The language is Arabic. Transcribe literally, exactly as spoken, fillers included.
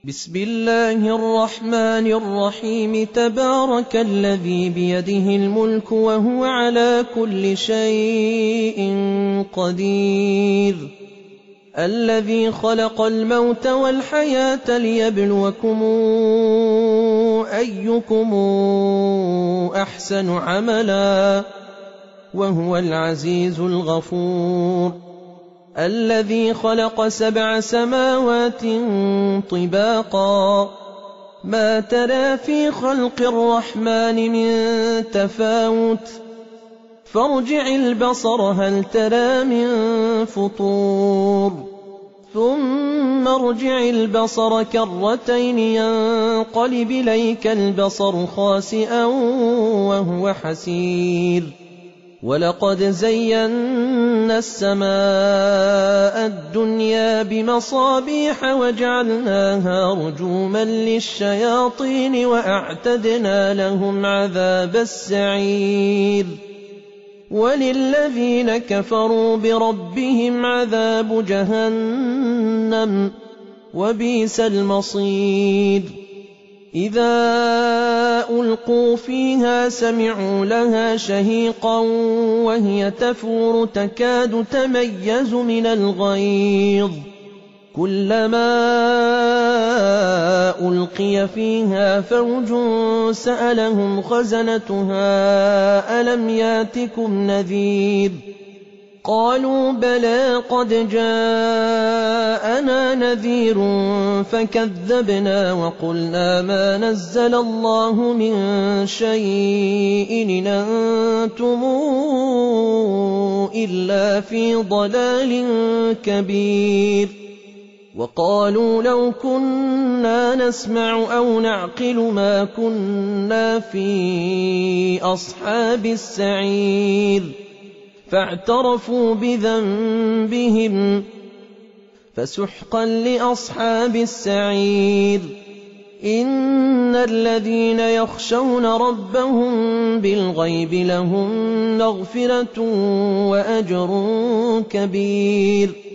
بسم الله الرحمن الرحيم تبارك الذي بيده الملك وهو على كل شيء قدير الذي خلق الموت والحياة ليبلوكم أيكم أحسن عملا وهو العزيز الغفور الذي خلق سبع سماوات طباقا ما ترى في خلق الرحمن من تفاوت فارجع البصر هل ترى من فطور ثم ارجع البصر كرتين ينقلب إليك البصر خاسئا وهو حسير ولقد زينا السماء الدنيا بمصابيح وجعلناها رجوما للشياطين وأعتدنا لهم عذاب السعير وللذين كفروا بربهم عذاب جهنم وبئس المصير إذا ألقوا فيها سمعوا لها شهيقا وهي تفور تكاد تميز من الغيظ كلما ألقي فيها فوج سألهم خزنتها ألم ياتكم نذير قالوا بلى قد جاءنا نذير فكذبنا وقلنا ما نزل الله من شيء إن أنتم إلا في ضلال كبير وقالوا لو كنا نسمع أو نعقل ما كنا في أصحاب السعير فاعترفوا بذنبهم فسحقا لأصحاب السعير إن الذين يخشون ربهم بالغيب لهم مغفرة وأجر كبير